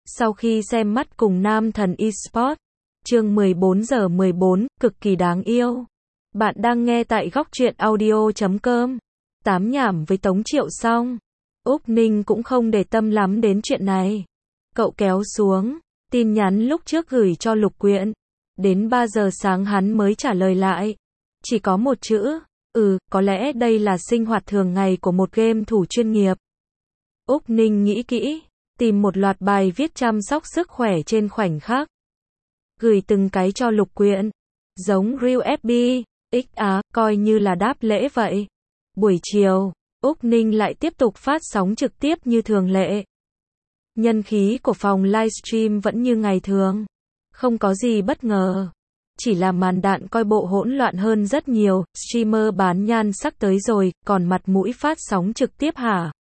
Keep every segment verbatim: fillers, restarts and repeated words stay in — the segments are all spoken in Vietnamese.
Sau khi xem mắt cùng nam thần eSports, chương mười bốn giờ mười bốn, cực kỳ đáng yêu. Bạn đang nghe tại góc truyện audio chấm com. Tám nhảm với Tống Triệu xong. Úc Ninh cũng không để tâm lắm đến chuyện này. Cậu kéo xuống, tin nhắn lúc trước gửi cho Lục Quyện. Đến ba giờ sáng hắn mới trả lời lại. Chỉ có một chữ, ừ, có lẽ đây là sinh hoạt thường ngày của một game thủ chuyên nghiệp. Úc Ninh nghĩ kỹ, tìm một loạt bài viết chăm sóc sức khỏe trên khoảnh khắc. Gửi từng cái cho Lục Quyện. Giống Real ép bê, ích Á, coi như là đáp lễ vậy. Buổi chiều, Úc Ninh lại tiếp tục phát sóng trực tiếp như thường lệ. Nhân khí của phòng livestream vẫn như ngày thường. Không có gì bất ngờ. Chỉ là màn đạn coi bộ hỗn loạn hơn rất nhiều, streamer bán nhan sắc tới rồi, còn mặt mũi phát sóng trực tiếp hả?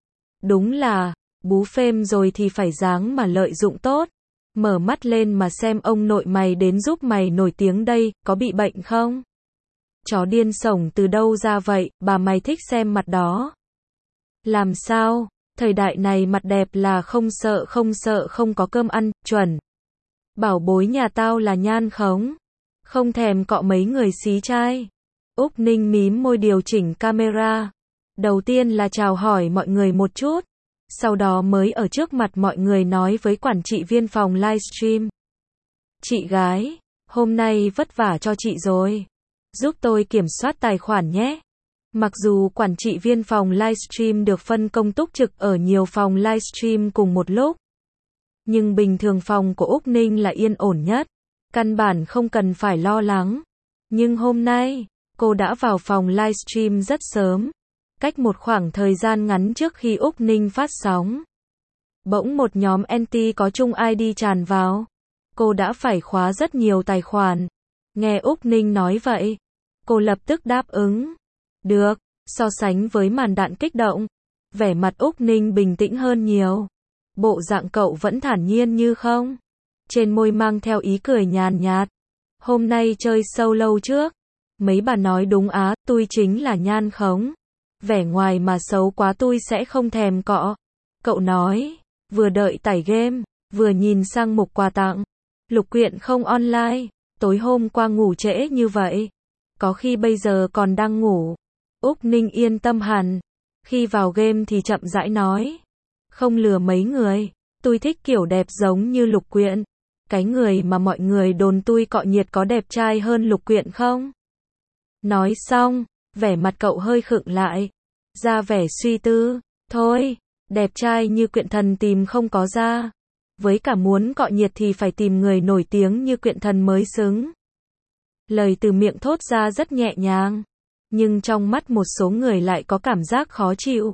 Đúng là, bú phêm rồi thì phải dáng mà lợi dụng tốt. Mở mắt lên mà xem ông nội mày đến giúp mày nổi tiếng đây, có bị bệnh không? Chó điên sổng từ đâu ra vậy, bà mày thích xem mặt đó. Làm sao? Thời đại này mặt đẹp là không sợ không sợ không có cơm ăn, chuẩn. Bảo bối nhà tao là nhan khống. Không thèm cọ mấy người xí trai. Úc Ninh mím môi điều chỉnh camera. Đầu tiên là chào hỏi mọi người một chút. Sau đó mới ở trước mặt mọi người nói với quản trị viên phòng livestream. Chị gái, hôm nay vất vả cho chị rồi. Giúp tôi kiểm soát tài khoản nhé. Mặc dù quản trị viên phòng livestream được phân công túc trực ở nhiều phòng livestream cùng một lúc. Nhưng bình thường phòng của Úc Ninh là yên ổn nhất. Căn bản không cần phải lo lắng. Nhưng hôm nay, cô đã vào phòng livestream rất sớm. Cách một khoảng thời gian ngắn trước khi Úc Ninh phát sóng. Bỗng một nhóm anti có chung i đê tràn vào. Cô đã phải khóa rất nhiều tài khoản. Nghe Úc Ninh nói vậy, cô lập tức đáp ứng. Được, so sánh với màn đạn kích động, vẻ mặt Úc Ninh bình tĩnh hơn nhiều. Bộ dạng cậu vẫn thản nhiên như không. Trên môi mang theo ý cười nhàn nhạt. Hôm nay chơi solo trước. Mấy bà nói đúng á, tôi chính là nhan khống. Vẻ ngoài mà xấu quá tôi sẽ không thèm cọ. Cậu nói, vừa đợi tải game, vừa nhìn sang mục quà tặng. Lục Quyện không online, tối hôm qua ngủ trễ như vậy. Có khi bây giờ còn đang ngủ. Úc Ninh yên tâm hẳn. Khi vào game thì chậm rãi nói. Không lừa mấy người, tôi thích kiểu đẹp giống như Lục Quyện. Cái người mà mọi người đồn tôi cọ nhiệt có đẹp trai hơn Lục Quyện không? Nói xong, vẻ mặt cậu hơi khựng lại. Ra vẻ suy tư. Thôi, đẹp trai như Quyện Thần tìm không có ra. Với cả muốn cọ nhiệt thì phải tìm người nổi tiếng như Quyện Thần mới xứng. Lời từ miệng thốt ra rất nhẹ nhàng. Nhưng trong mắt một số người lại có cảm giác khó chịu.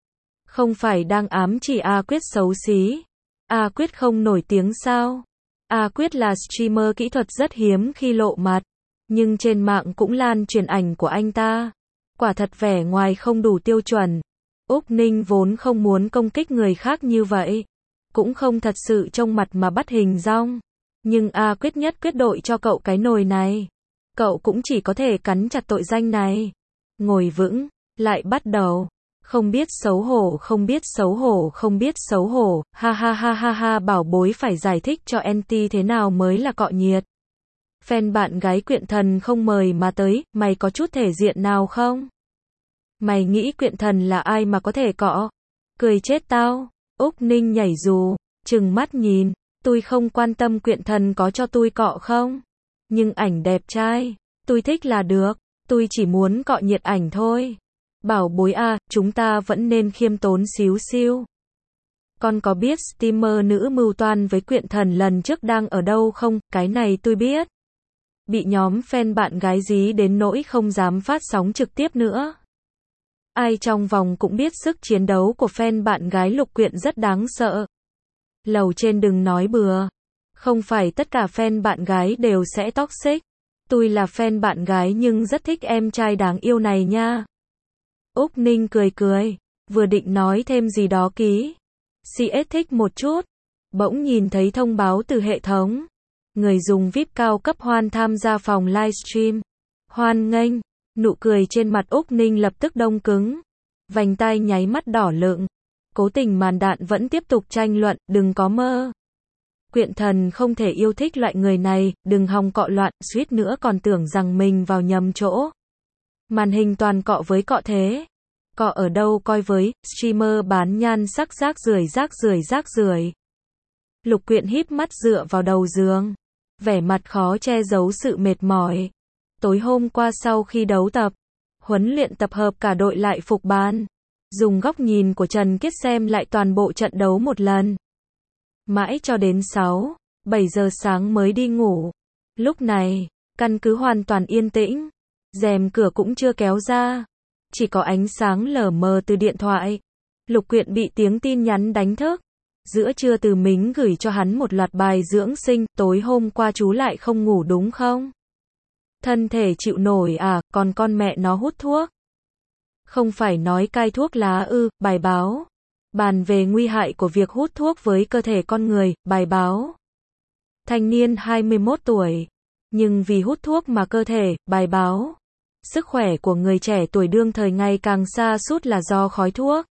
Không phải đang ám chỉ A Quyết xấu xí. A Quyết không nổi tiếng sao? A Quyết là streamer kỹ thuật rất hiếm khi lộ mặt. Nhưng trên mạng cũng lan truyền ảnh của anh ta. Quả thật vẻ ngoài không đủ tiêu chuẩn. Úc Ninh vốn không muốn công kích người khác như vậy. Cũng không thật sự trông mặt mà bắt hình dong. Nhưng A Quyết nhất quyết đội cho cậu cái nồi này. Cậu cũng chỉ có thể cắn chặt tội danh này. Ngồi vững, lại bắt đầu. Không biết xấu hổ, không biết xấu hổ, không biết xấu hổ. Ha ha ha ha ha, bảo bối phải giải thích cho anti thế nào mới là cọ nhiệt. Fan bạn gái Quyện Thần không mời mà tới, mày có chút thể diện nào không? Mày nghĩ Quyện Thần là ai mà có thể cọ? Cười chết tao. Úc Ninh nhảy dù, trừng mắt nhìn. Tôi không quan tâm Quyện Thần có cho tôi cọ không? Nhưng ảnh đẹp trai, tôi thích là được. Tôi chỉ muốn cọ nhiệt ảnh thôi. Bảo bối à, chúng ta vẫn nên khiêm tốn xíu xiu. Con có biết streamer nữ mưu toan với Quyện Thần lần trước đang ở đâu không? Cái này tôi biết. Bị nhóm fan bạn gái dí đến nỗi không dám phát sóng trực tiếp nữa. Ai trong vòng cũng biết sức chiến đấu của fan bạn gái Lục Quyện rất đáng sợ. Lầu trên đừng nói bừa. Không phải tất cả fan bạn gái đều sẽ toxic. Tôi là fan bạn gái nhưng rất thích em trai đáng yêu này nha. Úc Ninh cười cười, vừa định nói thêm gì đó ký. xê ét thích một chút. Bỗng nhìn thấy thông báo từ hệ thống. Người dùng víp cao cấp Hoan tham gia phòng livestream. Hoan nghênh. Nụ cười trên mặt Úc Ninh lập tức đông cứng. Vành tai nháy mắt đỏ lựng. Cố tình màn đạn vẫn tiếp tục tranh luận, đừng có mơ. Quyện thần không thể yêu thích loại người này, đừng hòng cọ loạn, suýt nữa còn tưởng rằng mình vào nhầm chỗ. Màn hình toàn cọ với cọ thế. Cọ ở đâu coi với, streamer bán nhan sắc rác rưởi rác rưởi rác rưởi. Lục Quyện híp mắt dựa vào đầu giường. Vẻ mặt khó che giấu sự mệt mỏi. Tối hôm qua sau khi đấu tập, huấn luyện tập hợp cả đội lại phục ban. Dùng góc nhìn của Trần Kiết xem lại toàn bộ trận đấu một lần. Mãi cho đến sáu, bảy giờ sáng mới đi ngủ. Lúc này, căn cứ hoàn toàn yên tĩnh. Rèm cửa cũng chưa kéo ra. Chỉ có ánh sáng lờ mờ từ điện thoại. Lục Quyện bị tiếng tin nhắn đánh thức. Giữa trưa Từ Mính gửi cho hắn một loạt bài dưỡng sinh, tối hôm qua chú lại không ngủ đúng không? Thân thể chịu nổi à, còn con mẹ nó hút thuốc. Không phải nói cai thuốc lá ư, bài báo. Bàn về nguy hại của việc hút thuốc với cơ thể con người, bài báo. Thanh niên hai mươi mốt tuổi. Nhưng vì hút thuốc mà cơ thể, bài báo. Sức khỏe của người trẻ tuổi đương thời ngày càng sa sút là do khói thuốc.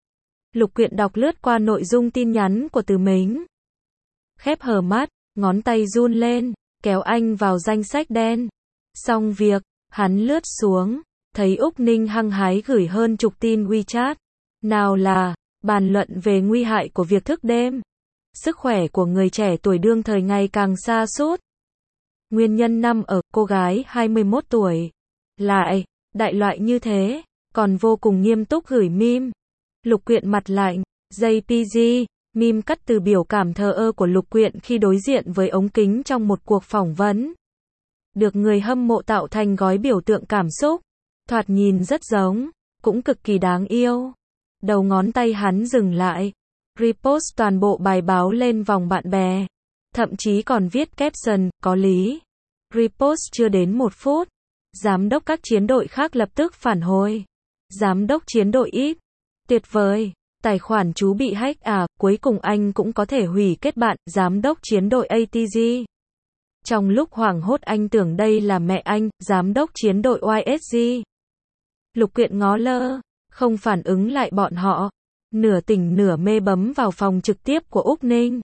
Lục Quyện đọc lướt qua nội dung tin nhắn của Từ Mính. Khép hờ mắt, ngón tay run lên, kéo anh vào danh sách đen. Xong việc, hắn lướt xuống, thấy Úc Ninh hăng hái gửi hơn chục tin WeChat. Nào là, bàn luận về nguy hại của việc thức đêm. Sức khỏe của người trẻ tuổi đương thời ngày càng sa sút. Nguyên nhân nằm ở cô gái hai mươi mốt tuổi. Lại, đại loại như thế, còn vô cùng nghiêm túc gửi meme. Lục Quyện mặt lạnh, gi pê giê, meme cắt từ biểu cảm thờ ơ của Lục Quyện khi đối diện với ống kính trong một cuộc phỏng vấn. Được người hâm mộ tạo thành gói biểu tượng cảm xúc. Thoạt nhìn rất giống, cũng cực kỳ đáng yêu. Đầu ngón tay hắn dừng lại. Repost toàn bộ bài báo lên vòng bạn bè. Thậm chí còn viết caption, có lý. Repost chưa đến một phút. Giám đốc các chiến đội khác lập tức phản hồi. Giám đốc chiến đội ít. Tuyệt vời. Tài khoản chú bị hack à, cuối cùng anh cũng có thể hủy kết bạn, giám đốc chiến đội a tê giê. Trong lúc hoảng hốt anh tưởng đây là mẹ anh, giám đốc chiến đội i ét giê. Lục Quyện ngó lơ, không phản ứng lại bọn họ. Nửa tỉnh nửa mê bấm vào phòng trực tiếp của Úc Ninh.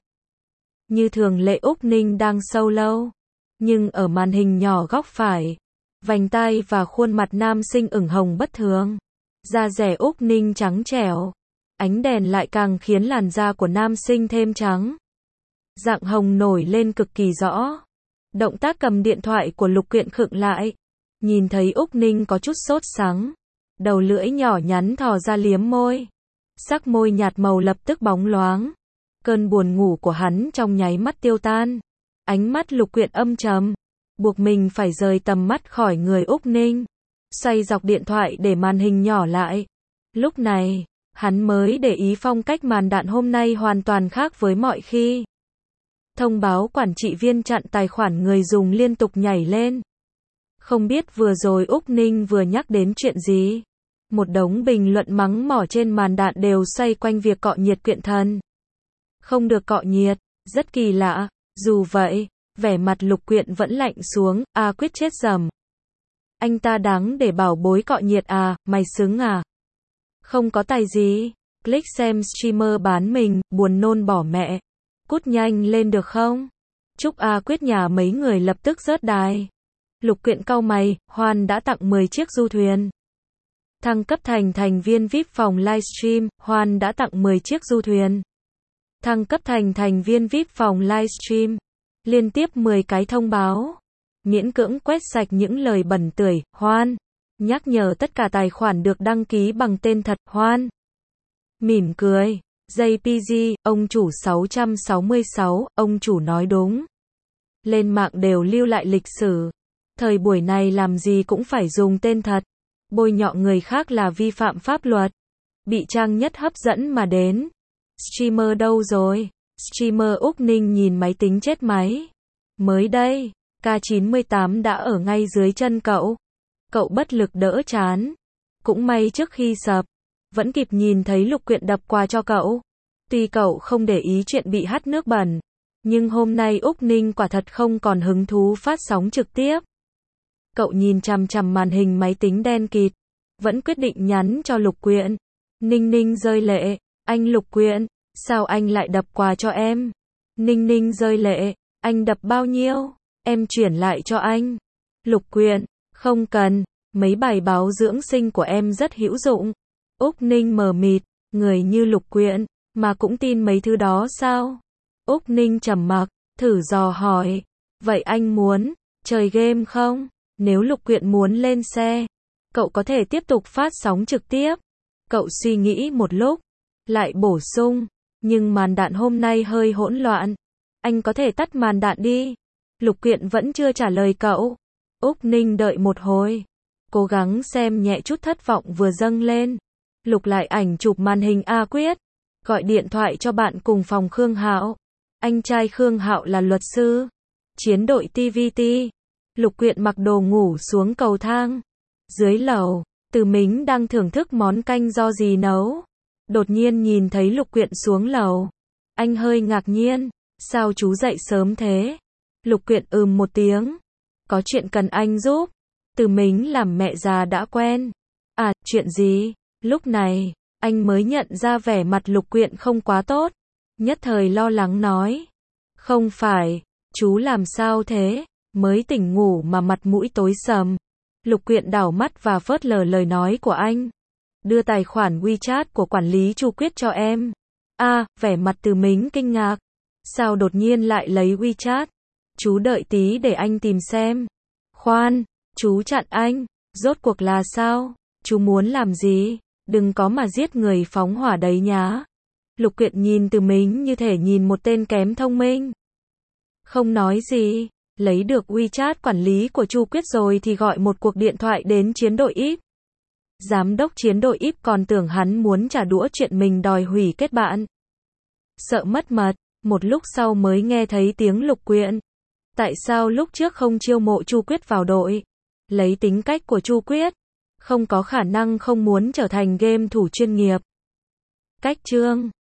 Như thường lệ Úc Ninh đang solo. Nhưng ở màn hình nhỏ góc phải, vành tai và khuôn mặt nam sinh ửng hồng bất thường. Da dẻ Úc Ninh trắng trẻo. Ánh đèn lại càng khiến làn da của nam sinh thêm trắng. Dạng hồng nổi lên cực kỳ rõ. Động tác cầm điện thoại của Lục Quyện khựng lại. Nhìn thấy Úc Ninh có chút sốt sắng. Đầu lưỡi nhỏ nhắn thò ra liếm môi. Sắc môi nhạt màu lập tức bóng loáng. Cơn buồn ngủ của hắn trong nháy mắt tiêu tan. Ánh mắt Lục Quyện âm trầm. Buộc mình phải rời tầm mắt khỏi người Úc Ninh. Xoay dọc điện thoại để màn hình nhỏ lại. Lúc này, hắn mới để ý phong cách màn đạn hôm nay hoàn toàn khác với mọi khi. Thông báo quản trị viên chặn tài khoản người dùng liên tục nhảy lên. Không biết vừa rồi Úc Ninh vừa nhắc đến chuyện gì. Một đống bình luận mắng mỏ trên màn đạn đều xoay quanh việc cọ nhiệt Quyện thần. Không được cọ nhiệt, rất kỳ lạ. Dù vậy, vẻ mặt Lục Quyện vẫn lạnh xuống, a quyết chết dầm. Anh ta đáng để bảo bối cọ nhiệt à, mày xứng à? Không có tài gì. Click xem streamer bán mình, buồn nôn bỏ mẹ. Cút nhanh lên được không? Chúc A Quyết nhà mấy người lập tức rớt đài. Lục Quyện cau mày, Hoan đã tặng mười chiếc du thuyền. Thăng cấp thành thành viên vi ai pi phòng livestream, Hoan đã tặng mười chiếc du thuyền. Thăng cấp thành thành viên vi ai pi phòng livestream. Liên tiếp mười cái thông báo. Miễn cưỡng quét sạch những lời bẩn tưởi, Hoan. Nhắc nhở tất cả tài khoản được đăng ký bằng tên thật, Hoan. Mỉm cười. gi pê giê, ông chủ sáu trăm sáu mươi sáu, ông chủ nói đúng. Lên mạng đều lưu lại lịch sử. Thời buổi này làm gì cũng phải dùng tên thật. Bôi nhọ người khác là vi phạm pháp luật. Bị trang nhất hấp dẫn mà đến. Streamer đâu rồi? Streamer Úc Ninh nhìn máy tính chết máy. Mới đây, K chín mươi tám đã ở ngay dưới chân cậu. Cậu bất lực đỡ chán. Cũng may trước khi sập, vẫn kịp nhìn thấy Lục Quyện đập quà cho cậu. Tuy cậu không để ý chuyện bị hắt nước bẩn, nhưng hôm nay Úc Ninh quả thật không còn hứng thú phát sóng trực tiếp. Cậu nhìn chằm chằm màn hình máy tính đen kịt, vẫn quyết định nhắn cho Lục Quyện. Ninh Ninh rơi lệ, anh Lục Quyện, sao anh lại đập quà cho em? Ninh Ninh rơi lệ, anh đập bao nhiêu? Em chuyển lại cho anh. Lục Quyện, không cần, mấy bài báo dưỡng sinh của em rất hữu dụng. Úc Ninh mờ mịt, người như Lục Quyện, mà cũng tin mấy thứ đó sao? Úc Ninh trầm mặc, thử dò hỏi, vậy anh muốn chơi game không? Nếu Lục Quyện muốn lên xe, cậu có thể tiếp tục phát sóng trực tiếp. Cậu suy nghĩ một lúc, lại bổ sung, nhưng màn đạn hôm nay hơi hỗn loạn. Anh có thể tắt màn đạn đi. Lục Quyện vẫn chưa trả lời cậu. Úc Ninh đợi một hồi, cố gắng xem nhẹ chút thất vọng vừa dâng lên. Lục lại ảnh chụp màn hình A Quyết, gọi điện thoại cho bạn cùng phòng Khương Hạo. Anh trai Khương Hạo là luật sư, chiến đội tê vê tê. Lục Quyện mặc đồ ngủ xuống cầu thang. Dưới lầu, Từ Mính đang thưởng thức món canh do dì nấu. Đột nhiên nhìn thấy Lục Quyện xuống lầu. Anh hơi ngạc nhiên, sao chú dậy sớm thế? Lục Quyện ừm một tiếng. Có chuyện cần anh giúp. Từ Mính làm mẹ già đã quen. À, chuyện gì? Lúc này, anh mới nhận ra vẻ mặt Lục Quyện không quá tốt. Nhất thời lo lắng nói. Không phải, chú làm sao thế? Mới tỉnh ngủ mà mặt mũi tối sầm. Lục Quyện đảo mắt và phớt lờ lời nói của anh. Đưa tài khoản WeChat của quản lý Chu Quyết cho em. À, vẻ mặt Từ Mính kinh ngạc. Sao đột nhiên lại lấy WeChat? Chú đợi tí để anh tìm xem. Khoan, chú chặn anh. Rốt cuộc là sao? Chú muốn làm gì? Đừng có mà giết người phóng hỏa đấy nhá. Lục Quyện nhìn Từ Mính như thể nhìn một tên kém thông minh. Không nói gì, lấy được WeChat quản lý của Chu Quyết rồi thì gọi một cuộc điện thoại đến chiến đội íp. Giám đốc chiến đội íp còn tưởng hắn muốn trả đũa chuyện mình đòi hủy kết bạn. Sợ mất mật, một lúc sau mới nghe thấy tiếng Lục Quyện. Tại sao lúc trước không chiêu mộ Chu Quyết vào đội? Lấy tính cách của Chu Quyết, không có khả năng không muốn trở thành game thủ chuyên nghiệp. Cách chương